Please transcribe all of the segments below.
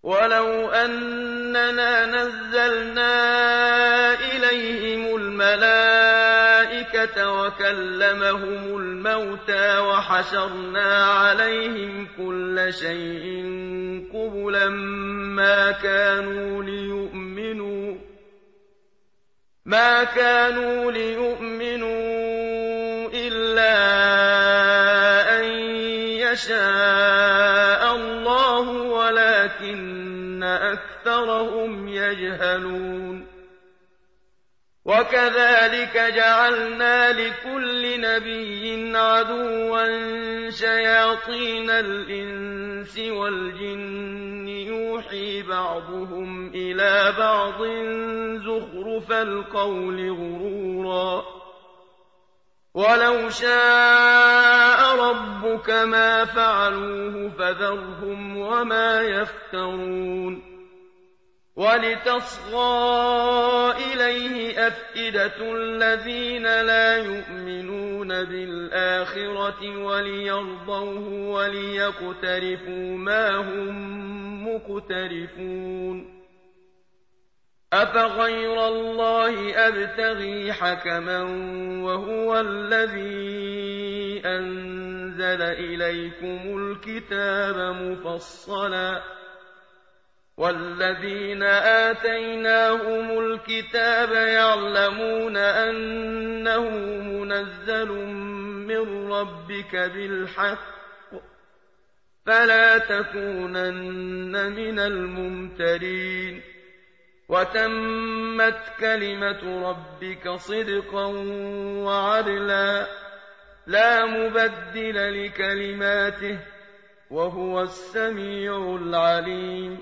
وَلَوْ أَنَّنَا نَزَّلْنَا إِلَيْهِمُ الْمَلَائِكَةَ وَكَلَّمَهُمُ الْمَوْتَىٰ وَحَشَرْنَا عَلَيْهِمْ كُلَّ شَيْءٍ قُبُلًا مَّا كَانُوا لِيُؤْمِنُوا إِلَّا أَن يَشَاءَ اللَّهُ وَلَٰكِنَّ أَكْثَرَهُمْ يَجْهَلُونَ وَكَذَٰلِكَ جَعَلْنَا لِكُلِّ نَبِيٍّ عَدُوًّا شَيَاطِينَ الْإِنسِ وَالْجِنِّ يُوحِي بَعْضُهُمْ إِلَىٰ بَعْضٍ زُخْرُفَ الْقَوْلِ غُرُورًا ۚ وَلَوْ شَاءَ رَبُّكَ مَا فَعَلُوهُ فَذَرْهُمْ وَمَا يَفْتَرُونَ وَلِتَصْغَىٰ إِلَيْهِ أَفْئِدَةُ الَّذِينَ لَا يُؤْمِنُونَ بِالْآخِرَةِ وَلِيَرْضَوْهُ وَلِيَقْتَرِفُوا مَا هُم مُّقْتَرِفُونَ أَفَغَيْرَ اللَّهِ أَبْتَغِي حَكَمًا وَهُوَ الَّذِي أَنزَلَ إِلَيْكُمُ الْكِتَابَ مُفَصَّلًا ۚ وَالَّذِينَ آتَيْنَاهُمُ الْكِتَابَ يَعْلَمُونَ أَنَّهُ مُنَزَّلٌ مِّن رَّبِّكَ بِالْحَقِّ ۖ فَلَا تَكُونَنَّ مِنَ الْمُمْتَرِينَ وَتَمَّتْ كَلِمَةُ رَبِّكَ صِدْقًا وَعَدْلًا ۚ لَّا مُبَدِّلَ لِكَلِمَاتِهِ ۚ وَهُوَ السَّمِيعُ الْعَلِيمُ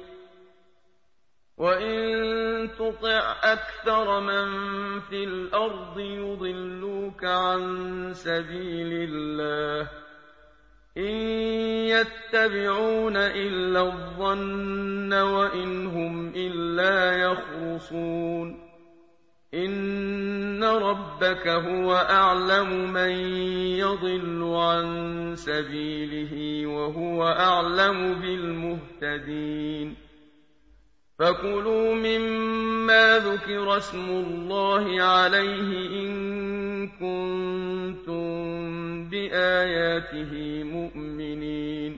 وَإِن تُطِعْ أَكْثَرَ مَن فِي الْأَرْضِ يُضِلُّوكَ عَن سَبِيلِ اللَّهِ ۚ إِن يَتَّبِعُونَ إِلَّا الظَّنَّ وَإِنْ هُمْ إِلَّا يَخْرُصُونَ إِنَّ رَبَّكَ هُوَ أَعْلَمُ مَن يَضِلُّ عَن سَبِيلِهِ وَهُوَ أَعْلَمُ بِالْمُهْتَدِينَ فَكُلُوا مِمَّا ذُكِرَ اسْمُ اللَّهِ عَلَيْهِ إِن كُنتُم بِآيَاتِهِ مُؤْمِنِينَ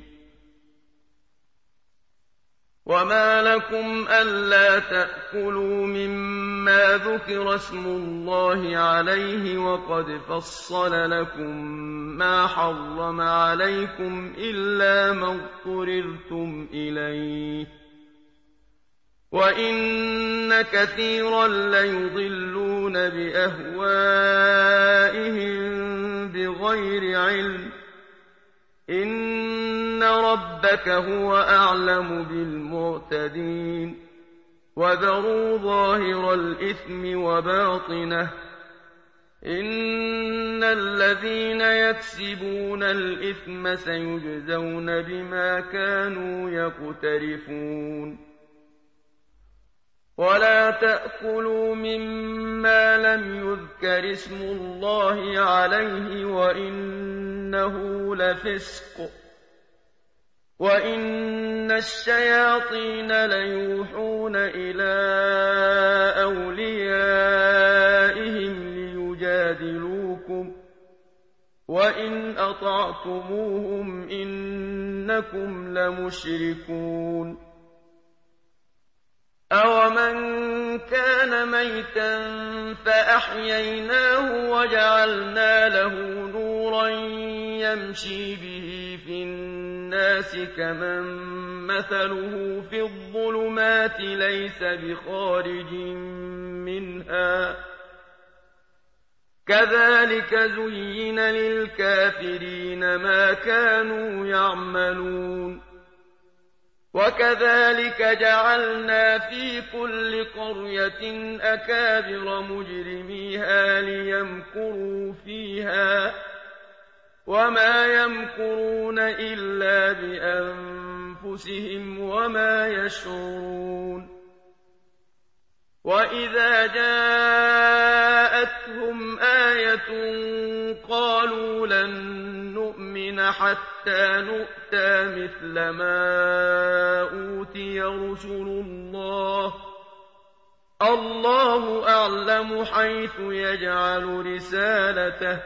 وَمَا لَكُمْ أَلَّا تَأْكُلُوا مِمَّا ذُكِرَ اسْمُ اللَّهِ عَلَيْهِ وَقَدْ فَصَّلَ لَكُم مَّا حَرَّمَ عَلَيْكُمْ إِلَّا مَا اضْطُرِرْتُمْ إِلَيْهِ ۗ وَإِنَّ كَثِيرًا لَّيُضِلُّونَ بِأَهْوَائِهِم بِغَيْرِ عِلْمٍ ۗ إِنَّ رَبَّكَ هُوَ أَعْلَمُ بِالْمُعْتَدِينَ وَذَرُوا ظَاهِرَ الْإِثْمِ وَبَاطِنَهُ ۚ إِنَّ الَّذِينَ يَكْسِبُونَ الْإِثْمَ سَيُجْزَوْنَ بِمَا كَانُوا يَقْتَرِفُونَ وَلَا تَأْكُلُوا مِمَّا لَمْ يُذْكَرِ اسْمُ اللَّهِ عَلَيْهِ وَإِنَّهُ لَفِسْقٌ ۗ وَإِنَّ الشَّيَاطِينَ لَيُوحُونَ إِلَىٰ أَوْلِيَائِهِمْ لِيُجَادِلُوكُمْ ۖ وَإِنْ أَطَعْتُمُوهُمْ إِنَّكُمْ لَمُشْرِكُونَ أَوَمَن كَانَ مَيْتًا فَأَحْيَيْنَاهُ وَجَعَلْنَا لَهُ نُورًا يَمْشِي بِهِ فِي النَّاسِ كَمَن مَّثَلُهُ فِي الظُّلُمَاتِ لَيْسَ بِخَارِجٍ مِّنْهَا ۚ كَذَٰلِكَ زُيِّنَ لِلْكَافِرِينَ مَا كَانُوا يَعْمَلُونَ وَكَذَٰلِكَ جَعَلْنَا فِي كُلِّ قَرْيَةٍ أَكَابِرَ مُجْرِمِيهَا لِيَمْكُرُوا فِيهَا ۖ وَمَا يَمْكُرُونَ إِلَّا بِأَنفُسِهِمْ وَمَا يَشْعُرُونَ وَإِذَا جَاءَتْهُمْ آيَةٌ قَالُوا لَن نُّؤْمِنَ حَتَّىٰ نُؤْتَىٰ مِثْلَ مَا أُوتِيَ رسل الله الله أعلم حيث يجعل رسالته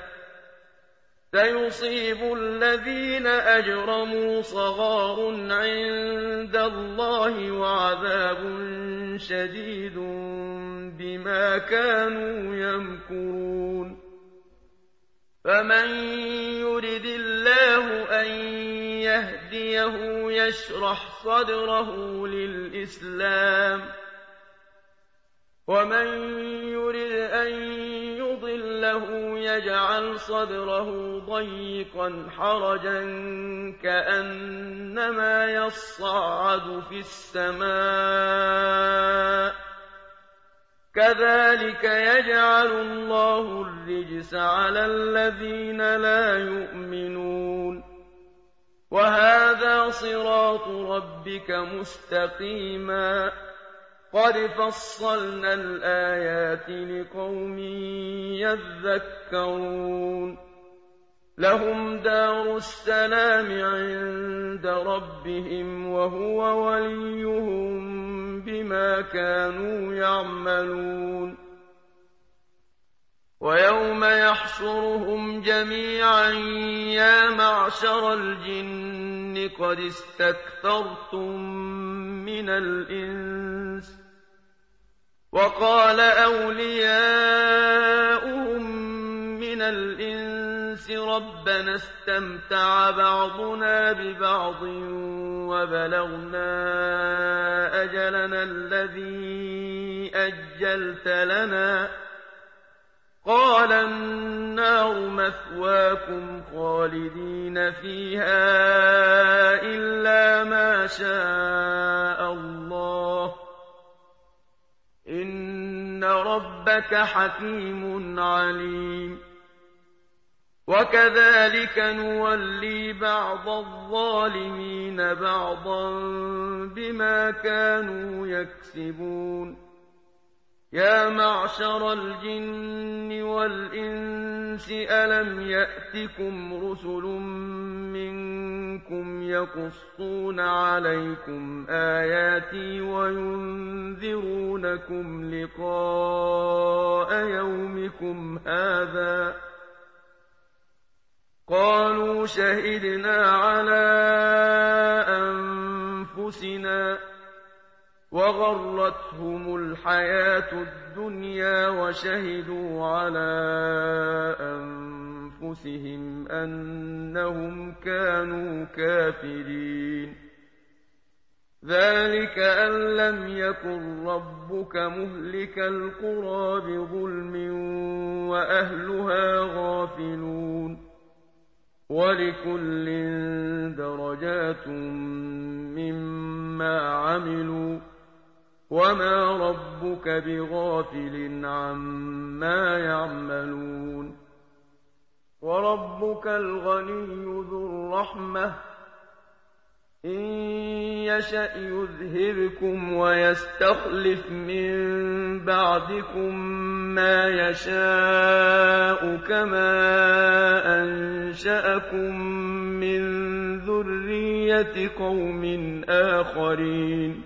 سيصيب الذين أجرموا صغار عند الله وعذاب شديد بما كانوا يمكرون فمن يرد الله أن يهديه يشرح صدره للإسلام ومن يرد أن يضله يجعل صدره ضيقا حرجا كأنما يصعد في السماء كذلك يجعل الله الرجس على الذين لا يؤمنون وهذا صراط ربك مستقيما قد فصلنا الآيات لقوم يذكرون لهم دار السلام عند ربهم وهو وليهم بما كانوا يعملون ويوم يحشرهم جميعا يا معشر الجن قد استكثرتم من الإنس وقال أولياؤهم من الإنس ربنا استمتع بعضنا ببعض وبلغنا أجلنا الذي أجلت لنا قال النار مثواكم خالدين فيها إلا ما شاء الله إن ربك حكيم عليم وكذلك نولي بعض الظالمين بعضا بما كانوا يكسبون يا معشر الجن والإنس ألم يأتكم رسل منكم يقصون عليكم آياتي وينذرونكم لقاء يومكم هذا قالوا شهدنا على أنفسنا وغرتهم الحياة الدنيا وشهدوا على أنفسهم أنهم كانوا كافرين ذلك أن لم يكن ربك مهلك القرى بظلم وأهلها غافلون ولكل درجات مما عملوا وما ربك بغافل عما يعملون وربك الغني ذو الرحمة إن يشأ يذهبكم ويستخلف من بعدكم ما يشاء كما أنشأكم من ذرية قوم آخرين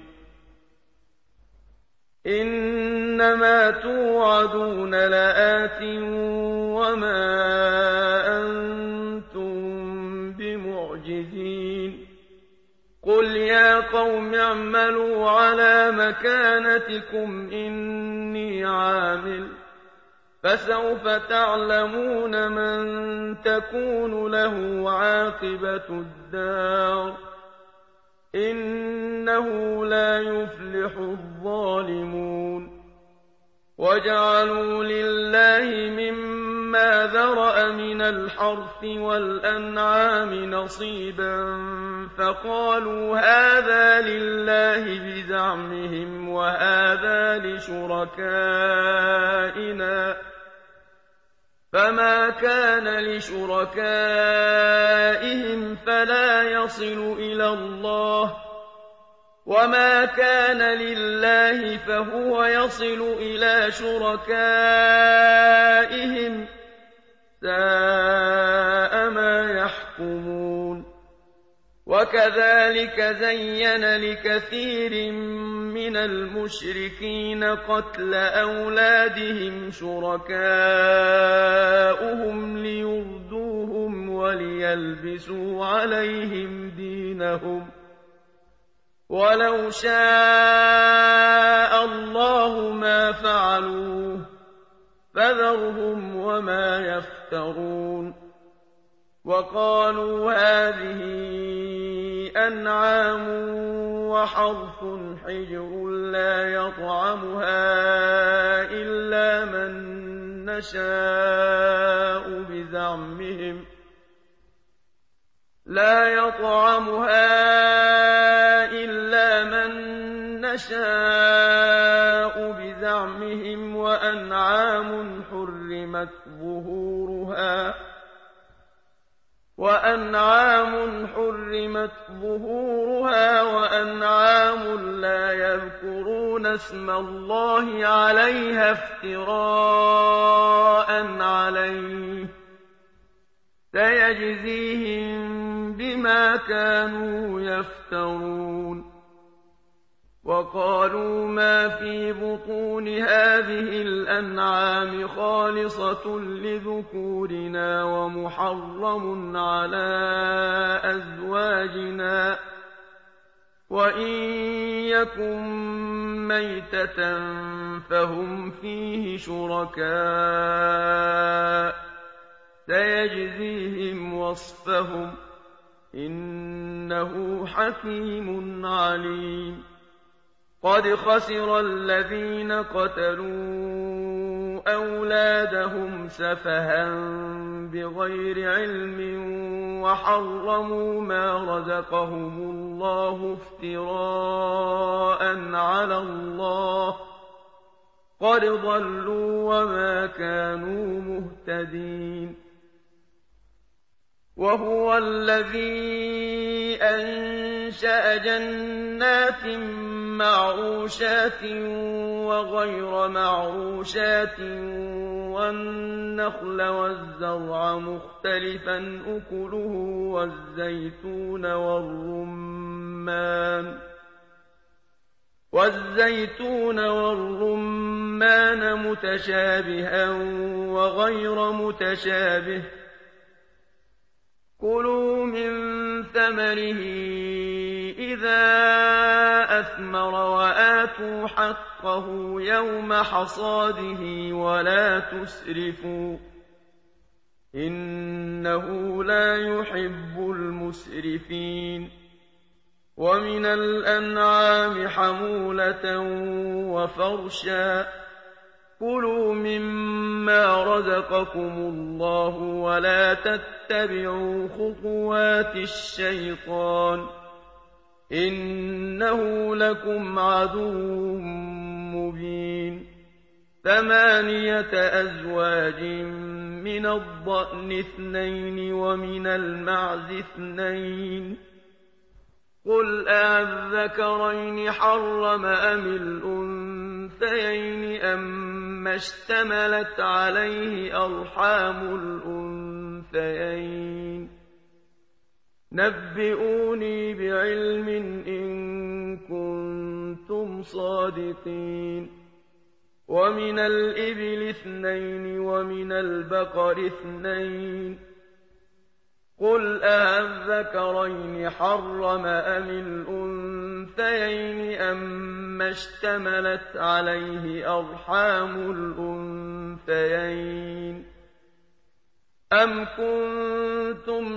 إنما توعدون لآت وما أنتم بمعجزين قل يا قوم اعملوا على مكانتكم إني عامل فسوف تعلمون من تكون له عاقبة الدار إنه لا يفلح الظالمون وجعلوا لله مما ذرأ من الحرث والأنعام نصيبا فقالوا هذا لله بزعمهم وهذا لشركائنا فما كان لشركائهم فلا يصل إلى الله وما كان لله فهو يصل إلى شركائهم ساء ما يحكمون وكذلك زين لكثير من المشركين قتل أولادهم شركاؤهم ليردوهم وليلبسوا عليهم دينهم ولو شاء الله ما فعلوه فذرهم وما يفترون وقالوا هذه أنعام وحرث حجر لا يطعمها إلا من نشاء بزعمهم وأنعام حرمت ظهورها وأنعام لا يذكرون اسم الله عليها افتراء عليه سيجزيهم بما كانوا يفترون وقالوا ما في بطون هذه الأنعام خالصة لذكورنا ومحرم على أزواجنا وإن يكن ميتة فهم فيه شركاء سيجزيهم وصفهم إنه حكيم عليم قد خسر الذين قتلوا أولادهم سفها بغير علم وحرموا ما رزقهم الله افتراء على الله قد ضلوا وما كانوا مهتدين وهو الذي أنشأ جنات معروشات وغير معروشات والنخل والزرع مختلفا أكله والزيتون والرمان متشابها وغير متشابه كلوا من ثمره إذا أثمر وآتوا حقه يوم حصاده ولا تسرفوا إنه لا يحب المسرفين ومن الأنعام حمولة وفرشا كلوا مما رزقكم الله ولا تتبعوا خطوات الشيطان إنه لكم عدو مبين 8 أزواج من الضأن 2 ومن المعز 2 قل أذكرين حرم أم الأنثيين أما اشتملت عليه أرحام الأنثيين نبئوني بعلم إن كنتم صادقين ومن الإبل 2 ومن البقر 2 قل أذكرين حرم أم الأنثيين أما اشتملت عليه أرحام الأنثيين أم كنتم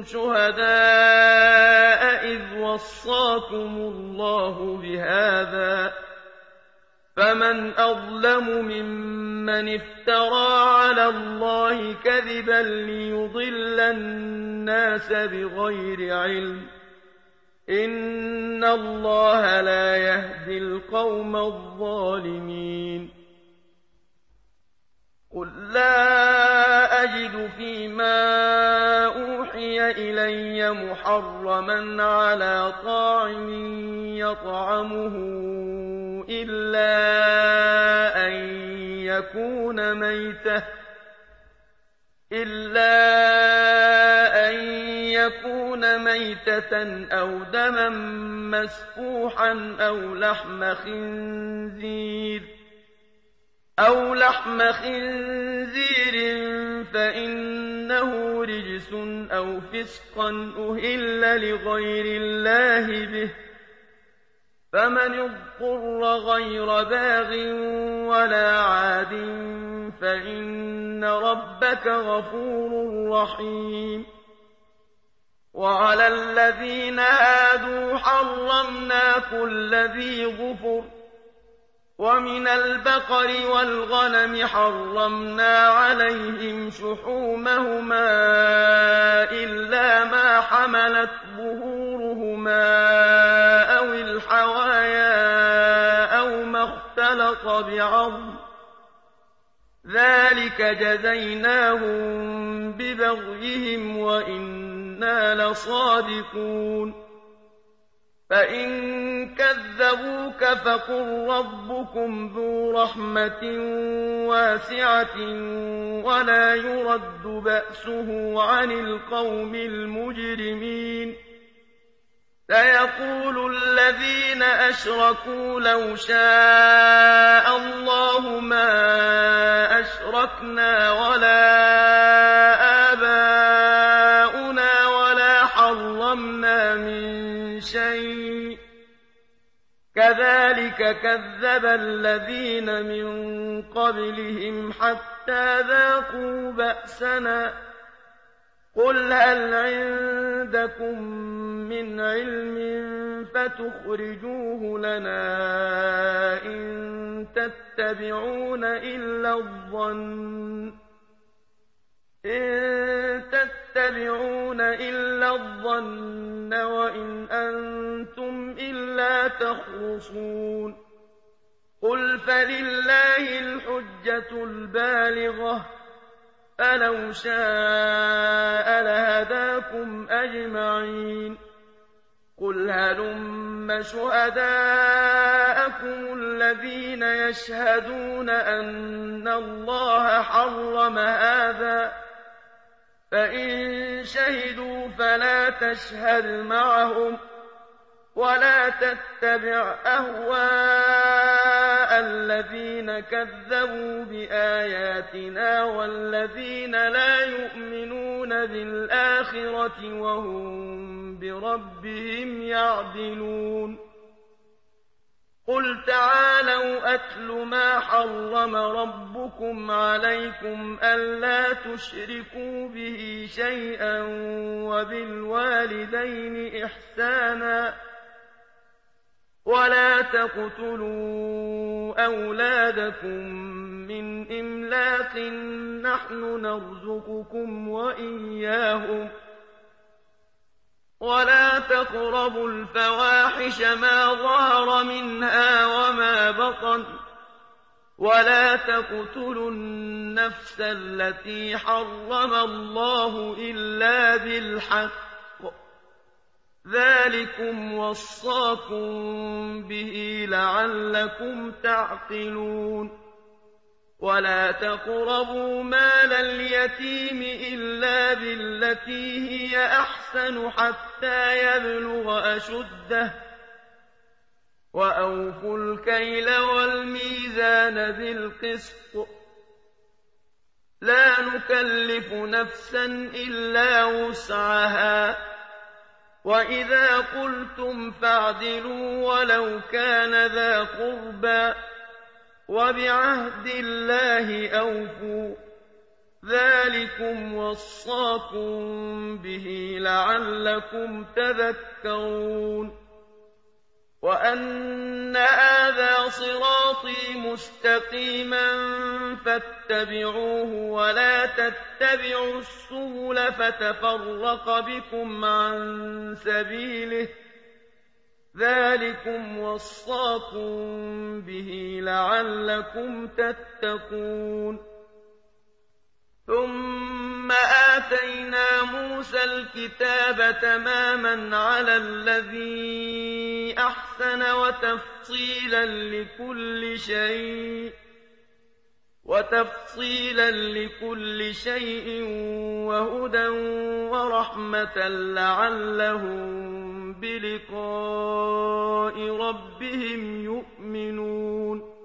شهداء إذ وصاكم الله بهذا فمن أظلم ممن افترى على الله كذبا ليضل الناس بغير علم إن الله لا يهدي القوم الظالمين قل لا أجد فيما أوحي إلي محرما على طاعم يطعمه إلا أن يكون ميتة أو دما مسفوحا أو لحم خنزير فإنه رجس أو فسقا أهل لغير الله به، فمن اضطر غير باغ ولا عاد فإن ربك غفور رحيم. وعلى الذين هادوا حرمنا كل ذي ظفر، ومن البقر والغنم حرمنا عليهم شحومهما إلا ما حملت ظهورهما أو الحوايا أو ما اختلط بعظم، ذلك جزيناهم ببغيهم وإنا لصادقون. فإن كذبوك فقل ربكم ذو رحمة واسعة ولا يرد بأسه عن القوم المجرمين. سيقول الذين أشركوا لو شاء الله ما أشركنا ولا آباؤنا ولا حرمنا من شيء، كذلك كذب الذين من قبلهم حتى ذاقوا بأسنا. قل هل عندكم من علم فتخرجوه لنا إن تتبعون إلا الظن وإن أنتم إلا تخرصون. قل فلله الحجة البالغة، فلو شاء لهداكم أجمعين. قل هلم شهداءكم الذين يشهدون أن الله حرم هذا، فإن شهدوا فلا تشهد معهم ولا تتبع أهواء الذين كذبوا بآياتنا والذين لا يؤمنون بالآخرة وهم بربهم يعدلون. قل تعالوا أتل ما حرم ربكم عليكم ألا تشركوا به شيئا وبالوالدين إحسانا ولا تقتلوا أولادكم من إملاق نحن نرزقكم وإياهم ولا تقربوا الفواحش ما ظهر منها وما بطن ولا تقتلوا النفس التي حرم الله إلا بالحق، ذلكم وصاكم به لعلكم تعقلون. ولا تقربوا مال اليتيم إلا بالتي هي أحسن حتى يبلغ أشده، وأوفوا الكيل والميزان بالقسط، لا نكلف نفسا إلا وسعها، وإذا قلتم فاعدلوا ولو كان ذا قربى، وبعهد الله أوفوا، ذلكم وصاكم به لعلكم تذكرون. وأن هذا صراطي مستقيما فاتبعوه ولا تتبعوا السبل فتفرق بكم عن سبيله، ذلكم وصاكم به لعلكم تتقون. ثم آتينا موسى الكتاب تماما على الذي أحسن وتفصيلا لكل شيء، وتفصيلا لكل شيء وهدى ورحمة لعلهم بلقاء ربهم يؤمنون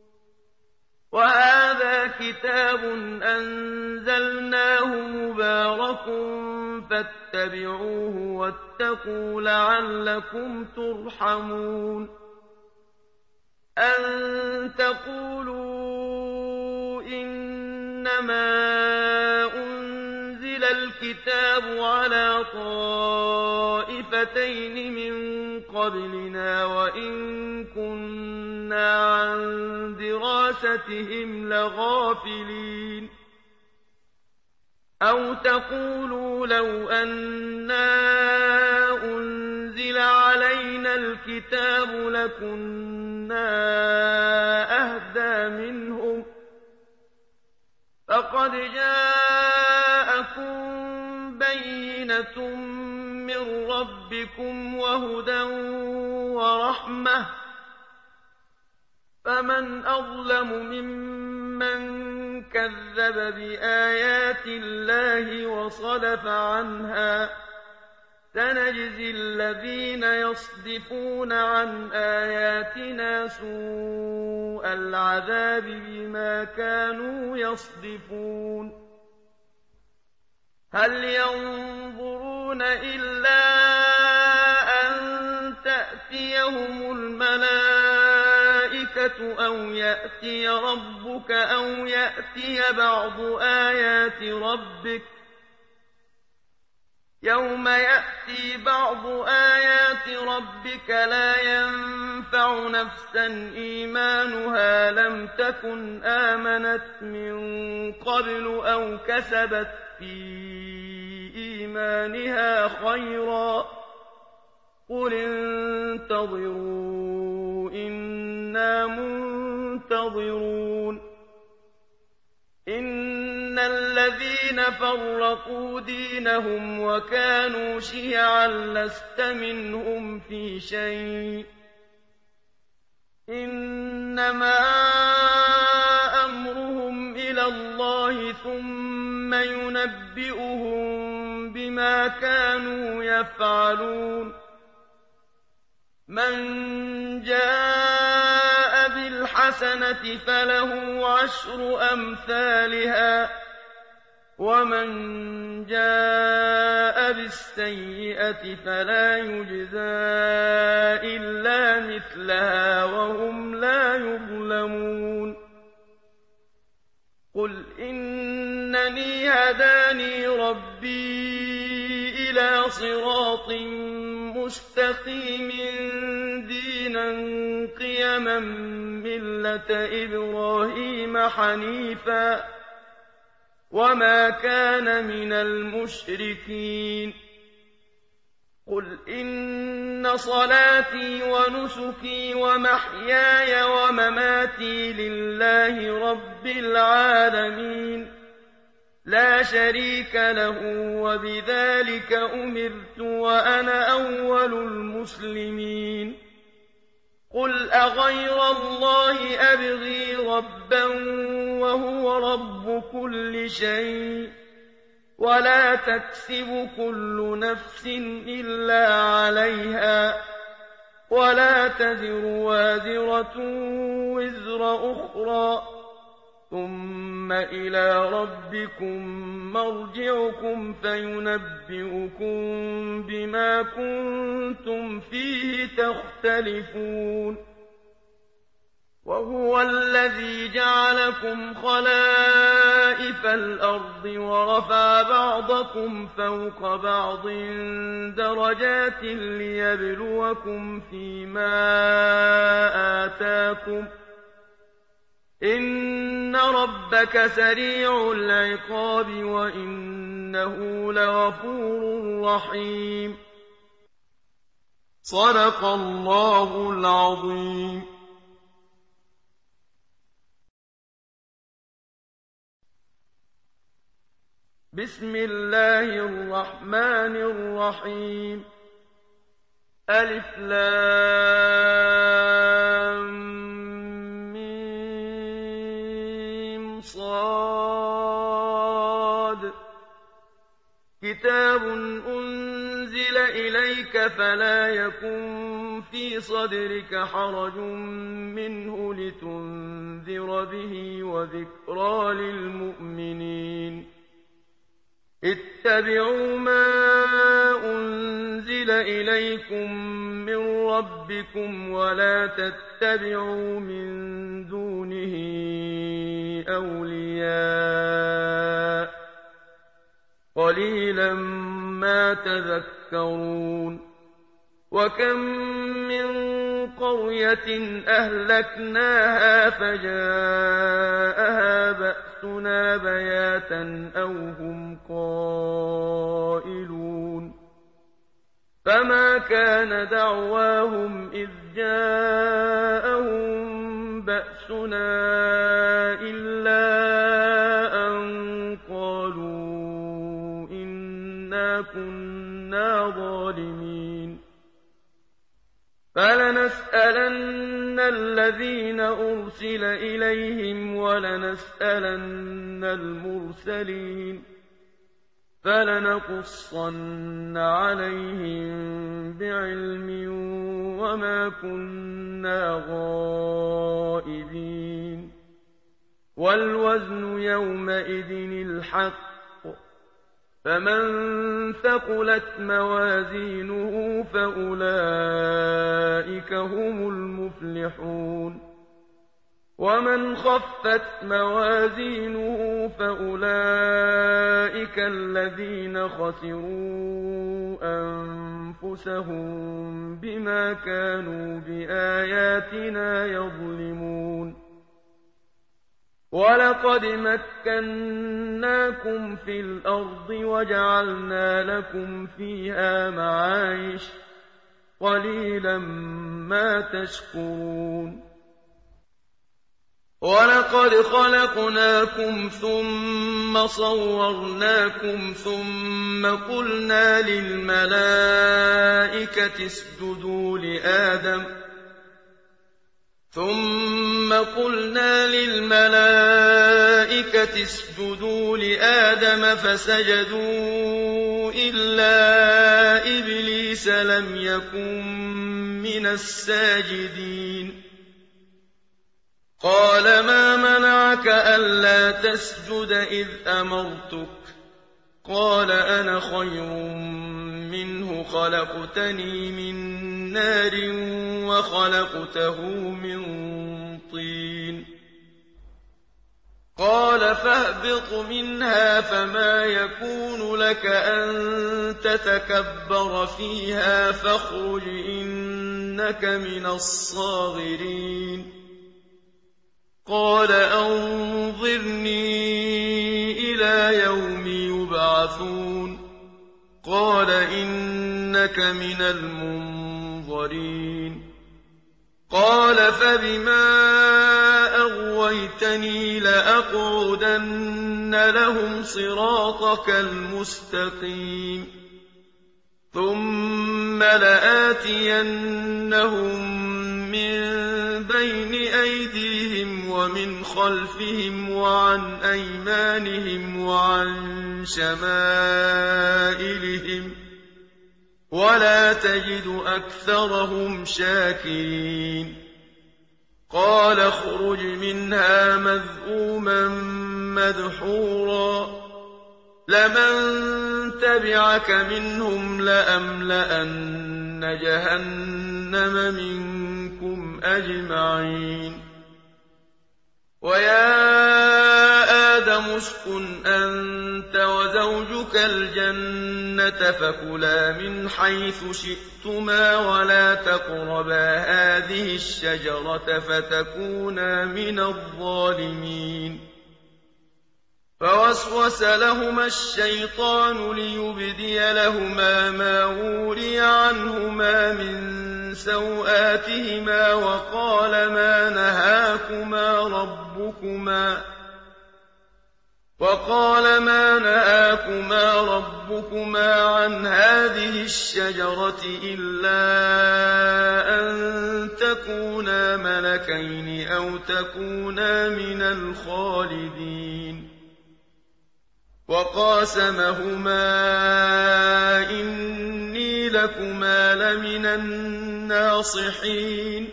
وهذا كتاب أنزلناه مبارك فاتبعوه واتقوا لعلكم ترحمون أن تقولوا إنما أنزل الكتاب على طائفتين من قبلنا وإن كنا عن دراستهم لغافلين أو تقولوا لو أنا أنزل علينا الكتاب لكنا أهدى منهم فقد جاءكم بينة من ربكم وهدى ورحمة فمن أظلم ممن كذب بآيات الله وصدف عنها سنجزي الذين يصدفون عن آياتنا سوء العذاب بما كانوا يصدفون هل ينظرون إلا أن تأتيهم الملائكة أو يأتي ربك أو يأتي بعض آيات ربك يوم يأتي بعض آيات ربك لا ينفع نفسا إيمانها لم تكن آمنت من قبل أو كسبت في إيمانها خيرا قل انتظروا إنا منتظرون إن الذين فرقوا دينهم وكانوا شيعا لست منهم في شيء إنما أمرهم إلى الله ثم ينبئهم بما كانوا يفعلون من جاء بالحسنة فله عشر أمثالها ومن جاء بالسيئة فلا يجزى إلا مثلها وهم لا يظلمون قل إنني هداني ربي إلى صراط مستقيم دينا قيما ملة إبراهيم حنيفا وما كان من المشركين قل إن صلاتي ونسكي ومحياي ومماتي لله رب العالمين لا شريك له وبذلك أمرت وأنا أول المسلمين قل أغير الله أبغي ربا وهو رب كل شيء ولا تكسب كل نفس إلا عليها ولا تزر وازرة وزر أخرى ثم إلى ربكم مرجعكم فينبئكم بما كنتم فيه تختلفون وهو الذي جعلكم خلائف الأرض ورفع بعضكم فوق بعض درجات ليبلوكم فيما آتاكم إن ربك سريع العقاب وإنه لغفور رحيم صدق الله العظيم. بسم الله الرحمن الرحيم. ألف لام كِتَابٌ أُنزِلَ إِلَيْكَ فَلَا يَكُن فِي صَدْرِكَ حَرَجٌ مِّنْهُ لِتُنذِرَ بِهِ وَذِكْرَىٰ لِلْمُؤْمِنِينَ اتَّبِعُوا مَا أُنزِلَ إِلَيْكُم مِّن رَّبِّكُمْ وَلَا تَتَّبِعُوا مِن دُونِهِ أَوْلِيَاءَ ۗ قَلِيلًا مَّا تَذَكَّرُونَ وَكَم مِّن قَرْيَةٍ أَهْلَكْنَاهَا فَجَاءَهَا بَأْسُنَا بَيَاتًا أَوْ هُمْ قَائِلُونَ فَمَا كَانَ دَعْوَاهُمْ إِذْ جَاءَهُم بَأْسُنَا إِلَّا أَن قَالُوا إِنَّا كُنَّا ظَالِمِينَ فَلَنَسْأَلَنَّ الَّذِينَ أُرْسِلَ إِلَيْهِمْ وَلَنَسْأَلَنَّ الْمُرْسَلِينَ فَلَنَقُصَّنَّ عَلَيْهِم بِعِلْمٍ وَمَا كُنَّا غَائِبِينَ وَالْوَزْنُ يَوْمَئِذٍ الْحَقُّ فَمَن ثَقُلَتْ مَوَازِينُهُ فَأُولَٰئِكَ هُمُ الْمُفْلِحُونَ وَمَنْ خَفَّتْ مَوَازِينُهُ فَأُولَٰئِكَ الَّذِينَ خَسِرُوا أَنفُسَهُم بِمَا كَانُوا بِآيَاتِنَا يَظْلِمُونَ وَلَقَدْ مَكَّنَّاكُمْ فِي الْأَرْضِ وَجَعَلْنَا لَكُمْ فِيهَا مَعَايِشَ قَلِيلًا مَّا تَشْكُرُونَ وَلَقَدْ خَلَقْنَاكُمْ ثُمَّ صَوَّرْنَاكُمْ ثُمَّ قُلْنَا لِلْمَلَائِكَةِ اسْجُدُوا لِآدَمَ فَسَجَدُوا إِلَّا إِبْلِيسَ لَمْ يَكُن مِّنَ السَّاجِدِينَ قَالَ مَا مَنَعَكَ أَلَّا تَسْجُدَ إِذْ أَمَرْتُكَ قَالَ أَنَا خَيْرٌ مِّنْهُ خَلَقْتَنِي مِن نَّارٍ وَخَلَقْتَهُ مِن طِينٍ قَالَ فَاهْبِطْ مِنْهَا فَمَا يَكُونُ لَكَ أَن تَتَكَبَّرَ فِيهَا فَاخْرُجْ إِنَّكَ مِنَ الصَّاغِرِينَ قَالَ أَنظِرْنِي إِلَىٰ يَوْمِ يُبْعَثُونَ قَالَ إِنَّكَ مِنَ الْمُنظَرِينَ قَالَ فَبِمَا أَغْوَيْتَنِي لَأَقْعُدَنَّ لَهُمْ صِرَاطَكَ الْمُسْتَقِيمَ ثُمَّ لَآتِيَنَّهُم مِّن بَيْنِ أَيْدِيهِمْ وَمِنْ خَلْفِهِمْ وَعَنْ أَيْمَانِهِمْ وَعَن شَمَائِلِهِمْ وَلَا تَجِدُ أَكْثَرَهُمْ شَاكِرِينَ قَالَ اخْرُجْ مِنْهَا مَذْءُومًا مَّدْحُورًا لَّمَن تَبِعَكَ مِنْهُمْ لَأَمْلَأَنَّ جَهَنَّمَ مِنكُمْ أَجْمَعِينَ وَيَا آدَمُ اسْكُنْ أَنتَ وَزَوْجُكَ الْجَنَّةَ فَكُلَا مِنْ حَيْثُ شِئْتُمَا وَلَا تَقْرَبَا هَٰذِهِ الشَّجَرَةَ فَتَكُونَا مِنَ الظَّالِمِينَ فَوَسْوَسَ لَهُمَا الشَّيْطَانُ لِيُبْدِيَ لَهُمَا مَا وُورِيَ عَنْهُمَا مِن سَوْآتِهِمَا وَقَالَ مَا نَهَاكُمَا رَبُّكُمَا عَنْ هَٰذِهِ الشَّجَرَةِ إِلَّا أَن تَكُونَا مَلَكَيْنِ أَوْ تَكُونَا مِنَ الْخَالِدِينَ وقاسمهما إني لكما لمن الناصحين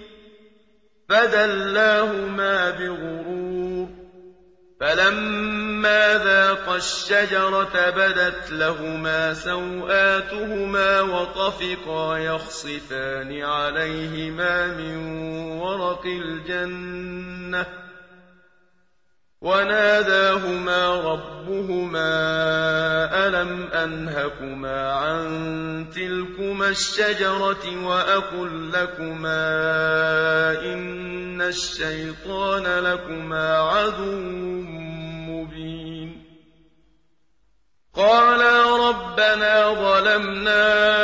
فدلاهما بغرور فلما ذاقا الشجرة بدت لهما سوآتهما وطفقا يخصفان عليهما من ورق الجنة وناداهما ربهما ألم أنهكما عن تلكما الشجرة وأقل لكما إن الشيطان لكما عدو مبين قالا ربنا ظلمنا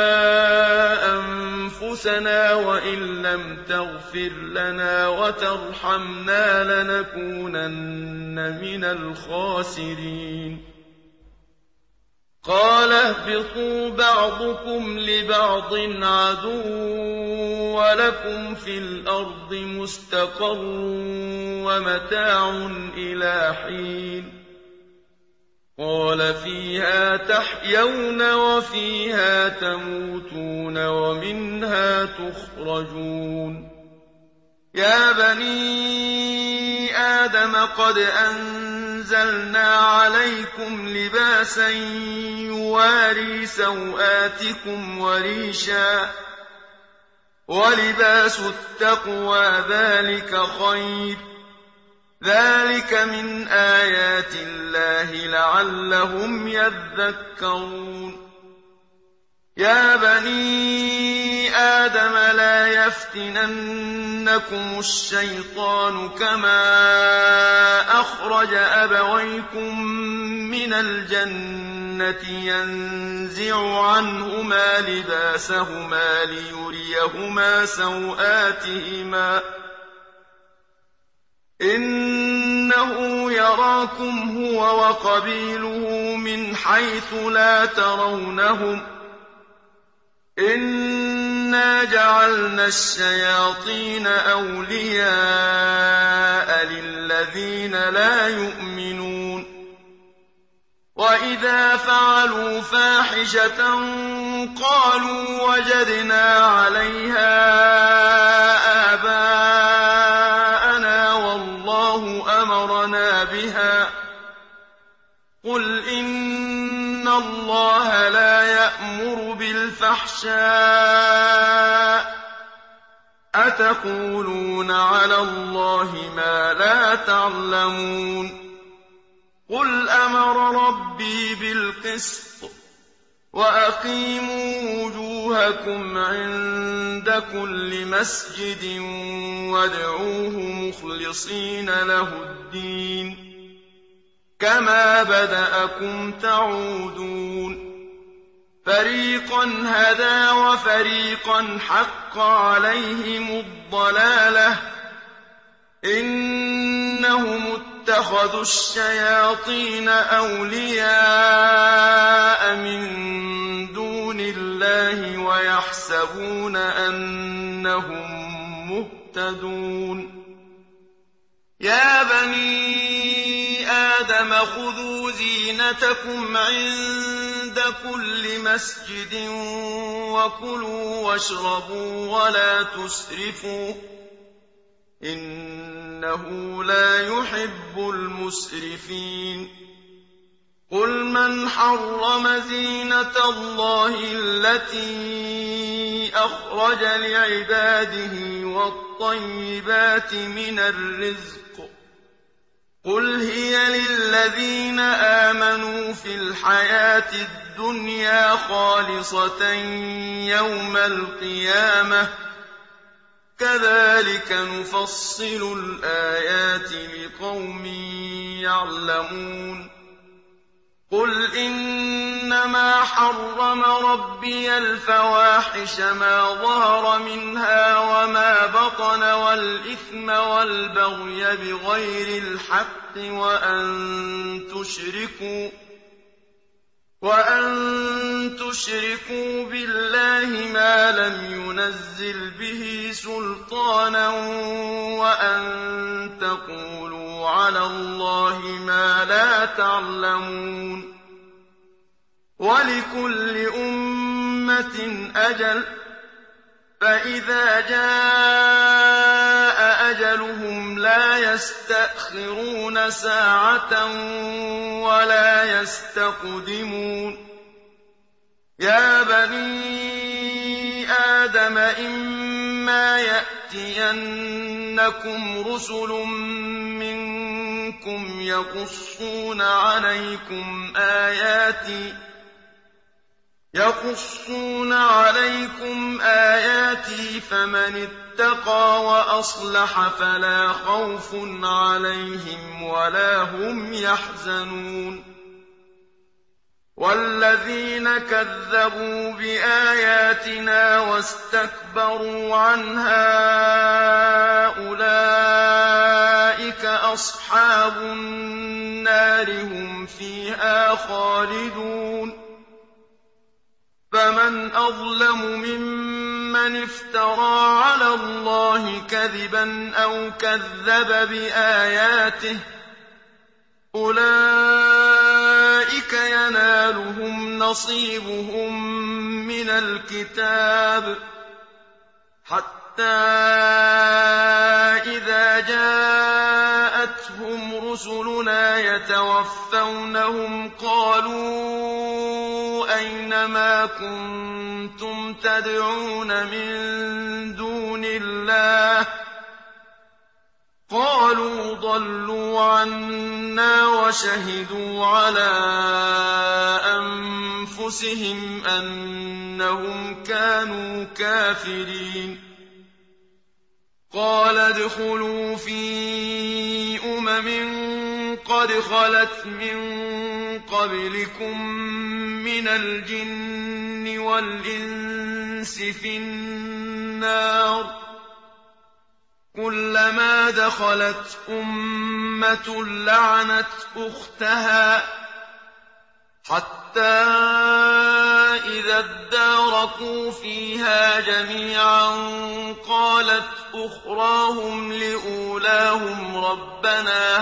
أنفسنا وإن لم تغفر لنا وترحمنا لنكونن من الخاسرين قال اهبطوا بعضكم لبعض عدو ولكم في الأرض مستقر ومتاع إلى حين قال فيها تحيون وفيها تموتون ومنها تخرجون يا بني آدم قد أنزلنا عليكم لباسا يواري سوآتكم وريشا ولباس التقوى ذلك خير ذلك من آيات الله لعلهم يذكرون يا بني آدم لا يفتننكم الشيطان كما أخرج أبويكم من الجنة ينزع عنهما لباسهما ليريهما سوآتهما إنه يراكم هو وقبيله من حيث لا ترونهم إنا جعلنا الشياطين أولياء للذين لا يؤمنون وإذا فعلوا فاحشة قالوا وجدنا عليها آباءنا والله أمرنا بها قل إن الله لا يأمر بالفحشاء أتقولون على الله ما لا تعلمون قل أمر ربي بالقسط وأقيموا وجوهكم عند كل مسجد وادعوه مخلصين له الدين كما بدأكم تعودون فريقا هدى وفريقا حق عليهم الضلالة إنهم اتخذوا الشياطين أولياء من دون الله ويحسبون أنهم مهتدون يا بني آدم خذوا زينتكم عند كل مسجد وكلوا واشربوا ولا تسرفوا إنه لا يحب المسرفين قل من حرم زينة الله التي أخرج لعباده والطيبات من الرزق قل هي للذين آمنوا في الحياة الدنيا خالصة يوم القيامة كذلك نفصل الآيات لقوم يعلمون قل إنما حرم ربي الفواحش ما ظهر منها وما بطن والإثم والبغي بغير الحق وأن تشركوا بالله ما لم ينزل به سلطانا وأن تقولوا على الله ما لا تعلمون وَلِكُلِّ أُمَّةٍ أَجَلٌ ۖ فَإِذَا جَاءَ أَجَلُهُمْ لَا يَسْتَأْخِرُونَ سَاعَةً وَلَا يَسْتَقْدِمُونَ يَا بَنِي آدَمَ إِمَّا يَأْتِيَنَّكُمْ رُسُلٌ مِّنكُمْ يَقُصُّونَ عَلَيْكُمْ آيَاتِي فَمَنِ اتَّقَىٰ وَأَصْلَحَ فَلَا خَوْفٌ عَلَيْهِمْ وَلَا هُمْ يَحْزَنُونَ وَالَّذِينَ كَذَّبُوا بِآيَاتِنَا وَاسْتَكْبَرُوا عَنْهَا أُولَٰئِكَ أَصْحَابُ النَّارِ ۖ هُمْ فِيهَا خَالِدُونَ فَمَنْ أَظْلَمُ مِمَّنِ افْتَرَىٰ عَلَى اللَّهِ كَذِبًا أَوْ كَذَّبَ بِآيَاتِهِ ۚ أُولَٰئِكَ يَنَالُهُمْ نَصِيبُهُم مِّنَ الْكِتَابِ حَتَّىٰ إِذَا جَاءَتْهُمْ رُسُلُنَا يَتَوَفَّوْنَهُمْ قَالُوا أَيْنَ مَا كُنتُمْ تَدْعُونَ مِن دُونِ اللَّهِ ۖ قَالُوا ضَلُّوا عَنَّا وَشَهِدُوا عَلَىٰ أَنفُسِهِمْ أَنَّهُمْ كَانُوا كَافِرِينَ قَالَ ادْخُلُوا فِي أُمَمٍ قَدْ خَلَتْ مِن قَبْلِكُم مِّنَ الْجِنِّ وَالْإِنسِ فِي النَّارِ كُلَّمَا دَخَلَتْ أُمَّةٌ لَّعَنَتْ أُخْتَهَا حَتَّىٰ إِذَا ادَّارَكُوا فِيهَا جَمِيعًا قَالَتْ أُخْرَاهُمْ لِأُولَاهُمْ رَبَّنَا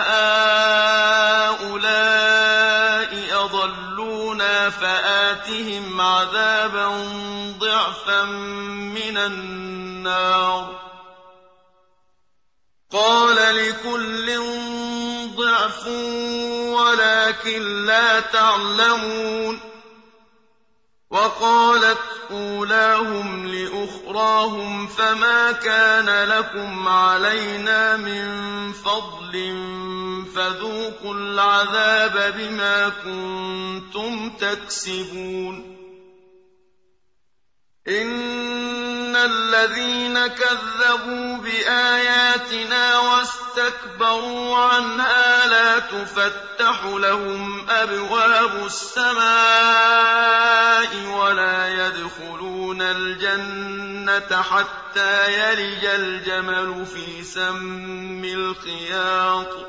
هَٰؤُلَاءِ أَضَلُّونَا فَآتِهِمْ عَذَابًا ضِعْفًا مِّنَ النَّارِ قَالَ لِكُلٍّ ضِعْفٌ وَلَٰكِن لَّا تَعْلَمُونَ وَقَالَتْ أُولَاهُمْ لِأُخْرَاهُمْ فَمَا كَانَ لَكُمْ عَلَيْنَا مِن فَضْلٍ فَذُوقُوا الْعَذَابَ بِمَا كُنتُمْ تَكْسِبُونَ إِنَّ الَّذِينَ كَذَّبُوا بِآيَاتِنَا وَاسْتَكْبَرُوا عَنْهَا لَا تُفَتَّحُ لَهُمْ أَبْوَابُ السَّمَاءِ وَلَا يَدْخُلُونَ الْجَنَّةَ حَتَّىٰ يَلِجَ الْجَمَلُ فِي سَمِّ الْخِيَاطِ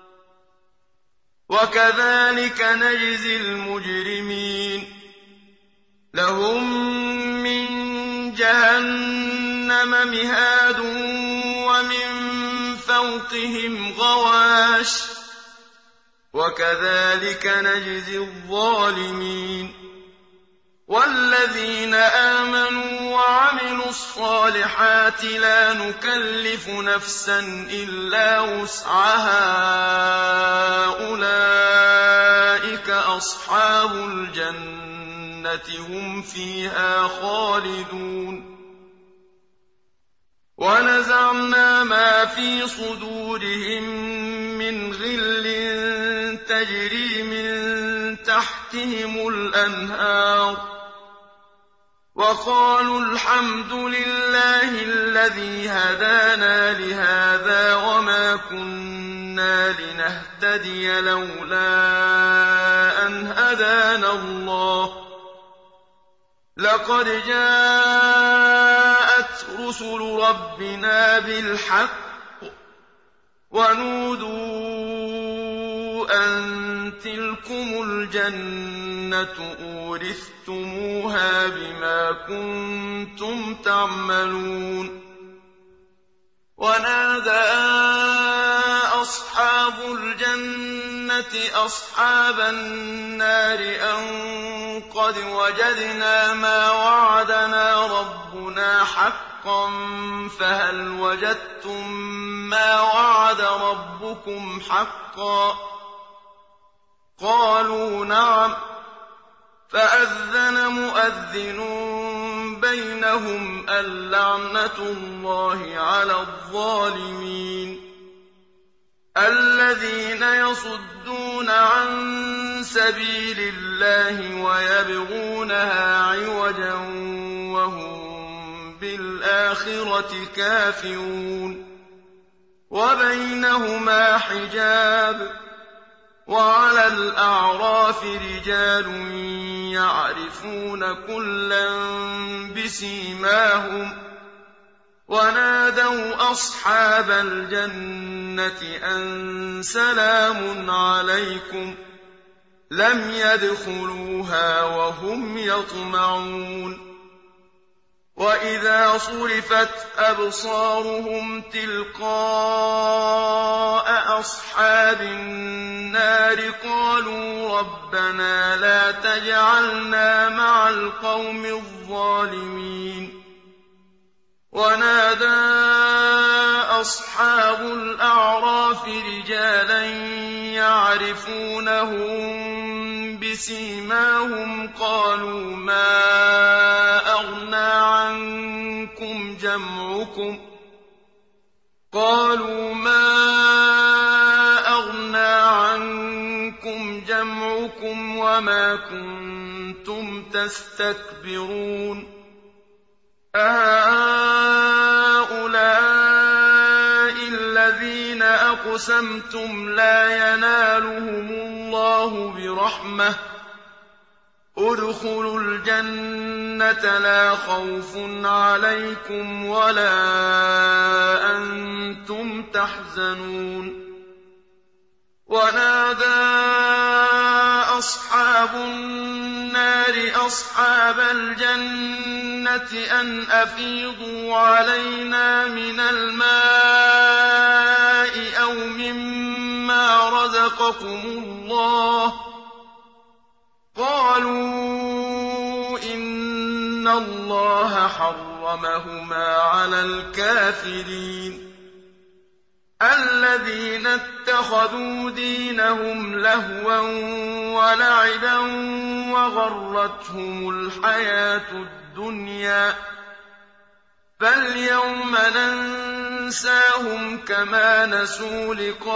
وَكَذَٰلِكَ نَجْزِي الْمُجْرِمِينَ لَهُم مِّن جَهَنَّمَ مِهَادٌ وَمِن فَوْقِهِمْ غَوَاشٍ وَكَذَٰلِكَ نَجْزِي الظَّالِمِينَ وَالَّذِينَ آمَنُوا وَعَمِلُوا الصَّالِحَاتِ لَا نُكَلِّفُ نَفْسًا إِلَّا وُسْعَهَا أُولَٰئِكَ أَصْحَابُ الْجَنَّةِ هُمْ فِيهَا خَالِدُونَ وَنَزَعْنَا مَا فِي صُدُورِهِم مِّنْ غِلٍّ تَجْرِي مِن تَحْتِهِمُ الْأَنْهَارُ وَقَالُوا الْحَمْدُ لِلَّهِ الَّذِي هَدَانَا لِهَٰذَا وَمَا كُنَّا لِنَهْتَدِيَ لَوْلَا أَنْ هَدَانَا اللَّهُ لَقَدْ جَاءَتْ رُسُلُ رَبِّنَا بِالْحَقِّ وَنُودُوا أَن تِلْكُمُ الْجَنَّةُ أُورِثْتُمُوهَا بِمَا كُنتُمْ تَعْمَلُونَ ونادى أصحاب الجنة أصحاب النار أن قد وجدنا ما وعدنا ربنا حقا فهل وجدتم ما وعد ربكم حقا قالوا نعم فأذن مؤذن بينهم اللعنة الله على الظالمين الذين يصدون عن سبيل الله ويبغونها عوجا وهم بالآخرة كافرون وبينهما حجاب وعلى الأعراف رجال يعرفون كلا بسيماهم ونادوا أصحاب الجنة أن سلام عليكم لم يدخلوها وهم يطمعون وإذا صرفت أبصارهم تلقاء أصحاب النار قالوا ربنا لا تجعلنا مع القوم الظالمين ونادى أصحاب الأعراف رجالا يعرفونهم بسيماهم قالوا ما أغنى عنكم جمعكم وما كنتم تستكبرون أهؤلاء الذين أقسمتم لا ينالهم الله برحمة ادخلوا الجنة لا خوف عليكم ولا أنتم تحزنون ونادى أصحاب النار أصحاب الجنة أن أفيضوا علينا من الماء أو مما رزقكم الله قالوا إن الله حرمهما على الكافرين الذين اتخذوا دينهم لهوا ولعبا وغرتهم الحياة الدنيا فاليوم ننساهم كما نسوا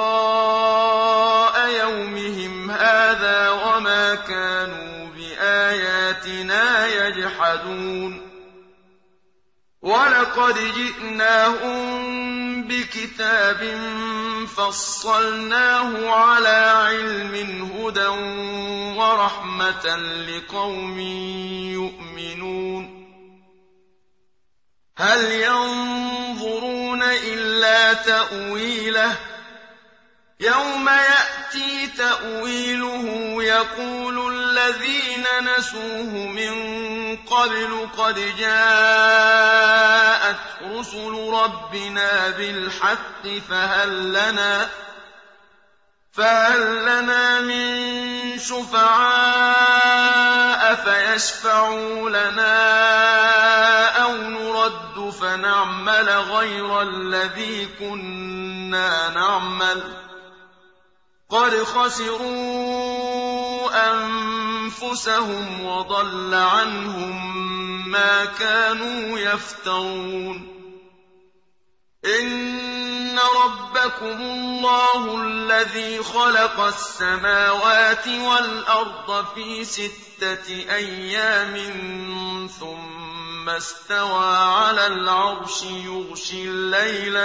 لقاء يومهم هذا وما كانوا بآياتنا يجحدون ولقد جئناهم بكتاب فصلناه على علم هدى ورحمة لقوم يؤمنون هل ينظرون إلا تأويله يوم يأتي تأويله يقول الذين نسوه من قبل قد جاءت رسل ربنا بالحق فهل لنا من شفعاء فيشفعوا لنا أو نرد فنعمل غير الذي كنا نعمل قد خسروا أنفسهم وضل عنهم ما كانوا يفترون إن ربكم الله الذي خلق السماوات والأرض في 6 أيام ثم استوى على العرش يغشي الليل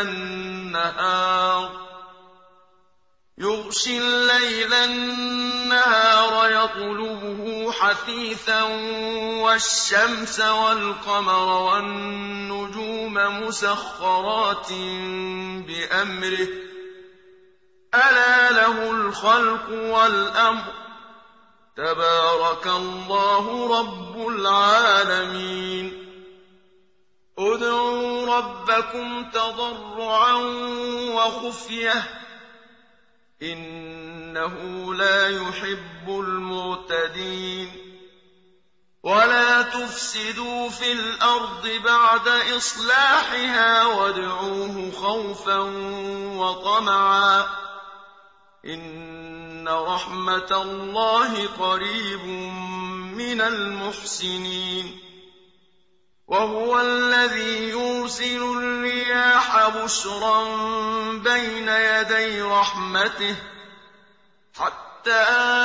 النهار يطلبه حثيثا والشمس والقمر والنجوم مسخرات بأمره ألا له الخلق والأمر تبارك الله رب العالمين ادعوا ربكم تضرعا وخفية إنه لا يحب المعتدين ولا تفسدوا في الأرض بعد إصلاحها وادعوه خوفا وطمعا إن رحمة الله قريب من المحسنين وهو الذي يرسل الرياح بشرا بين يدي رحمته حتى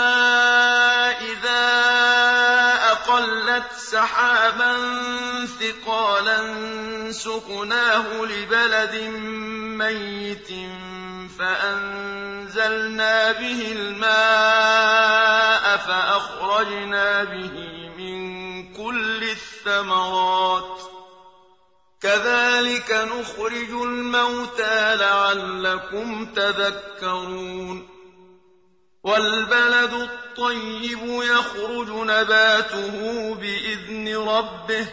إذا أقلت سحابا ثقالا سقناه لبلد ميت فأنزلنا به الماء فأخرجنا به من كل الثمرات كذلك نخرج الموتى لعلكم تذكرون والبلد الطيب يخرج نباته بإذن ربه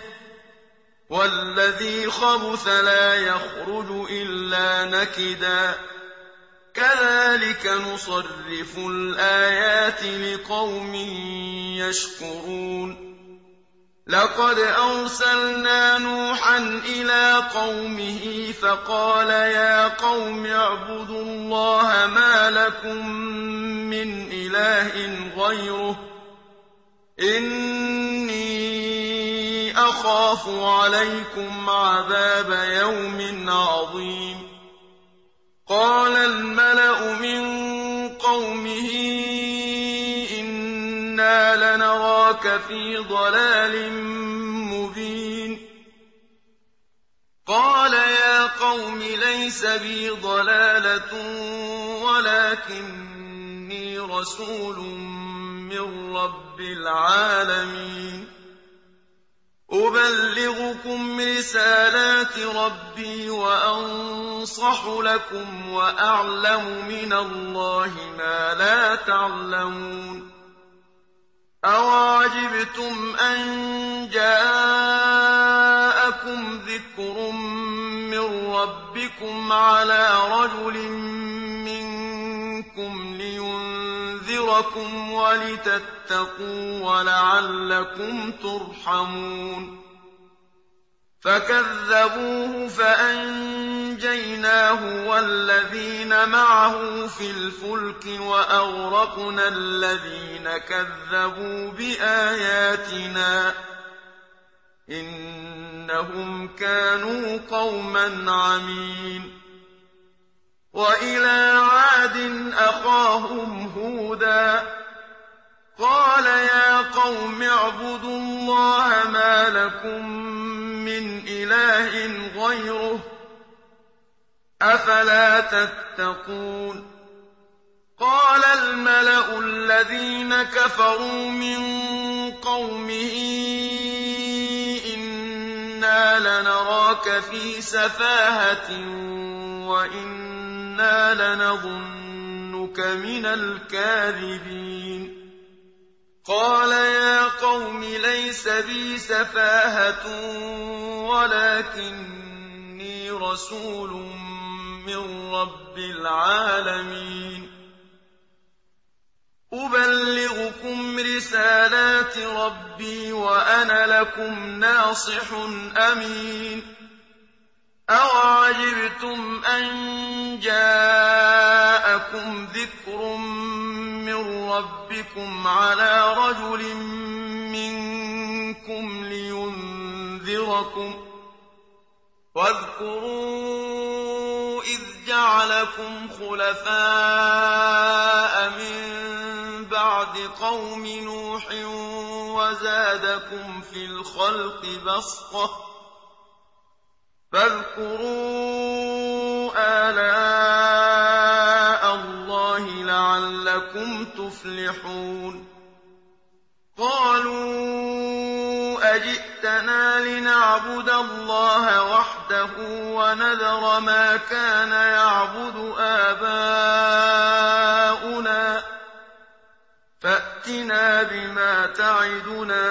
والذي خبث لا يخرج إلا نكدا كذلك نصرف الآيات لقوم يشكرون لقد أرسلنا نوحا إلى قومه فقال يا قوم اعبدوا الله ما لكم من إله غيره إني أخاف عليكم عذاب يوم عظيم قال الملأ من قومه إنا لنراك في ضلال مبين قال يا قوم ليس بي ضلالة ولكني رسول من رب العالمين أبلغكم رسالات ربي وأنصح لكم وأعلم من الله ما لا تعلمون أَوَعَجِبْتُمْ أَن جَاءَكُمْ ذِكْرٌ مِّن رَّبِّكُمْ عَلَىٰ رَجُلٍ مِّنكُمْ لِيُنذِرَكُمْ وَلِتَتَّقُوا وَلَعَلَّكُمْ تُرْحَمُونَ فَكَذَّبُوهُ فَأَنجَيْنَاهُ وَالَّذِينَ مَعَهُ فِي الْفُلْكِ وَأَغْرَقْنَا الَّذِينَ كَذَّبُوا بِآيَاتِنَا إِنَّهُمْ كَانُوا قَوْمًا عَمِينَ وَإِلَىٰ عَادٍ أَخَاهُمْ هُودًا قَالَ يَا قَوْمِ اعْبُدُوا اللَّهَ مَا لَكُم مِّنْ إِلَٰهٍ غَيْرُهُ أَفَلَا تَتَّقُونَ قَالَ الْمَلَأُ الَّذِينَ كَفَرُوا مِن قَوْمِهِ إِنَّا لَنَرَاكَ فِي سَفَاهَةٍ وَإِنَّا لَنَظُنُّكَ مِنَ الْكَاذِبِينَ قَالَ يَا قَوْمِ لَيْسَ بِي سَفَاهَةٌ وَلَكِنِّي رَسُولٌ مِّن رَّبِّ الْعَالَمِينَ أُبَلِّغُكُمْ رِسَالَاتِ رَبِّي وَأَنَا لَكُمْ نَاصِحٌ أَمِينٌ أَوَعَجِبْتُمْ أَن جَاءَكُمْ ذِكْرٌ مِّن رَّبِّكُمْ عَلَىٰ رَجُلٍ مِّنكُمْ لِيُنذِرَكُمْ وَاذْكُرُوا إِذْ جَعَلَكُمْ خُلَفَاءَ مِن بَعْدِ قَوْمِ نُوحٍ وَزَادَكُمْ فِي الْخَلْقِ بَسْطَةً فاذكروا آلاء الله لعلكم تفلحون قالوا أجئتنا لنعبد الله وحده ونذر ما كان يعبد آباؤنا فأتنا بما تعدنا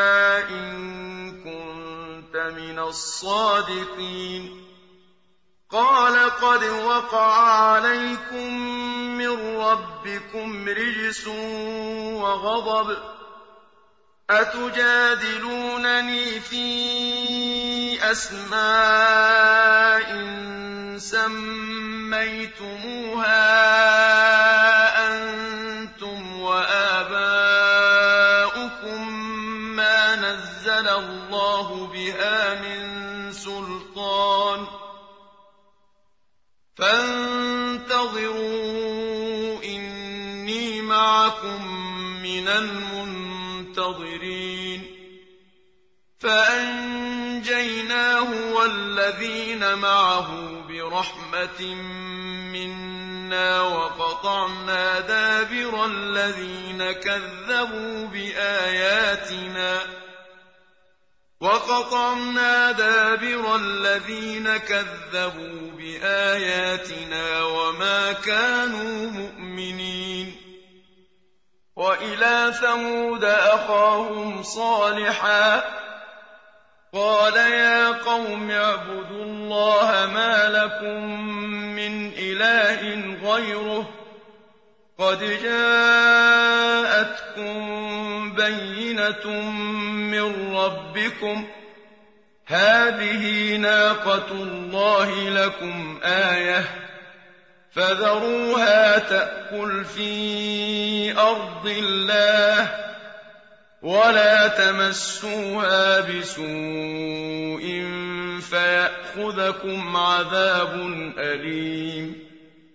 إن كنت من الصادقين قال قد وقع عليكم من ربكم رجس وغضب أتجادلونني في أسماء سميتموها أنتم وآباؤكم ما نزل الله بها من سلطان فانتظروا إني معكم من المنتظرين فأنجيناه والذين معه برحمة منا وقطعنا دابر الذين كذبوا بآياتنا وما كانوا مؤمنين وإلى ثمود أخاهم صالحا قال يا قوم اعبدوا الله ما لكم من إله غيره قد جاءتكم بينة من ربكم هذه ناقة الله لكم آية فذروها تأكل في أرض الله ولا تمسوها بسوء فيأخذكم عذاب أليم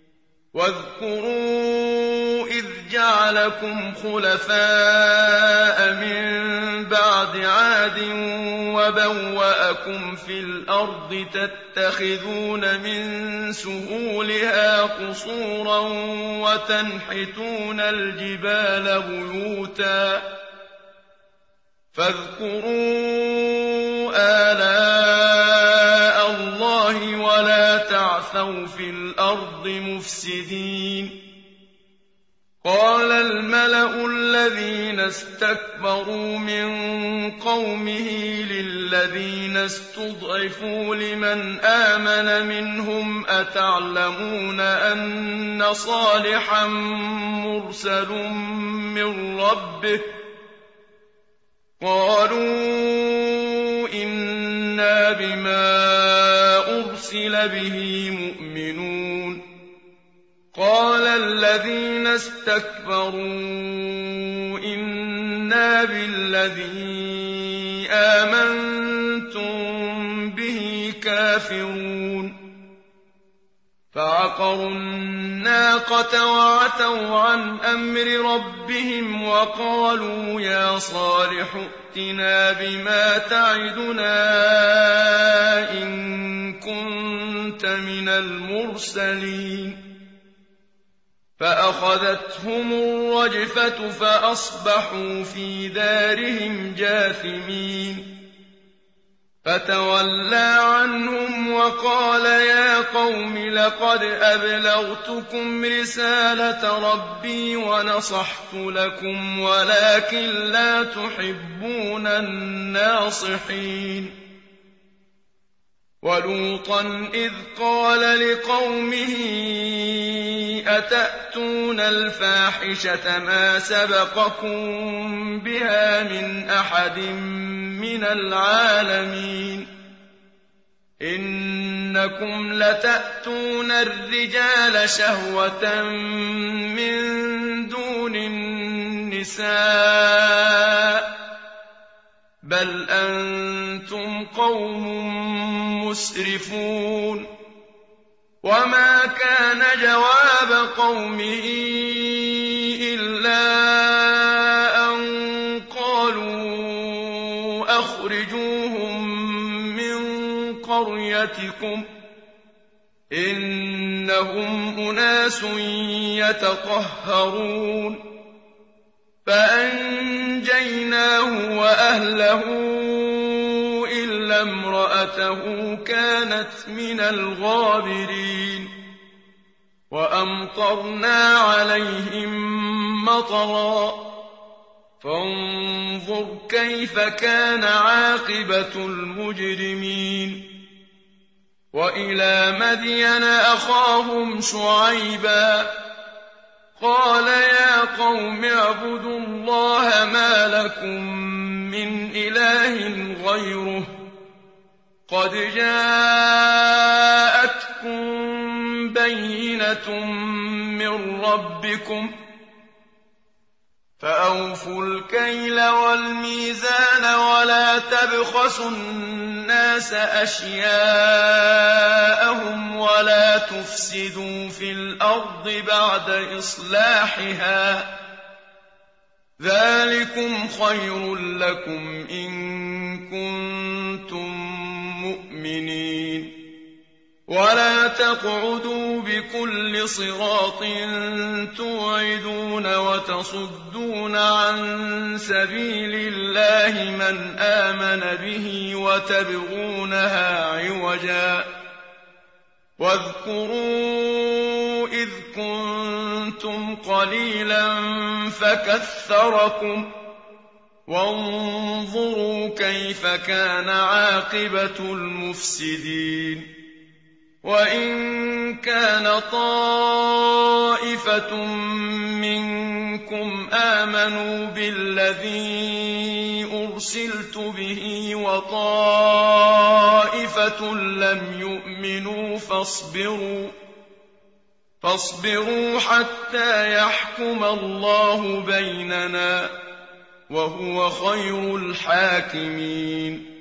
واذكروا إذ جعلكم خلفاء من بعد عاد وبوأكم في الأرض تتخذون من سهولها قصورا وتنحتون الجبال بيوتا فاذكروا آلاء الله ولا تعثوا في الأرض مفسدين قال الملأ الذين استكبروا من قومه للذين استضعفوا لمن آمن منهم أتعلمون أن صالحا مرسل من ربه قالوا إنا بما أرسل به مؤمنون قال الذين استكبروا إنا بالذي آمنتم به كافرون فعقروا الناقة وعتوا عن أمر ربهم وقالوا يا صالح ائتنا بما تعدنا إن كنت من المرسلين فأخذتهم الرجفة فأصبحوا في دارهم جاثمين فتولى عنهم وقال يا قوم لقد أبلغتكم رسالة ربي ونصحت لكم ولكن لا تحبون الناصحين ولوطا إذ قال لقومه أتأتون الفاحشة ما سبقكم بها من أحد من العالمين إنكم لتأتون الرجال شهوة من دون النساء بل أنتم قوم مسرفون وما كان جواب قومه إلا أن قالوا أخرجوهم من قريتكم إنهم أناس يتطهرون فأنجيناه وأهله إلا امرأته كانت من الغابرين وأمطرنا عليهم مطرا فانظر كيف كان عاقبة المجرمين وإلى مدين أخاهم شعيبا قال يا قوم اعبدوا الله ما لكم من إله غيره قد جاءتكم بينة من ربكم فأوفوا الكيل والميزان ولا تبخسوا الناس أشياءهم ولا تفسدوا في الأرض بعد إصلاحها ذلكم خير لكم إن كنتم مؤمنين ولا تقعدوا بكل صراط توعدون وتصدون عن سبيل الله من آمن به وتبغونها عوجا واذكروا إذ كنتم قليلا فكثركم وانظروا كيف كان عاقبة المفسدين وإن كان طائفة منكم آمنوا بالذي أرسلت به وطائفة لم يؤمنوا فاصبروا حتى يحكم الله بيننا وهو خير الحاكمين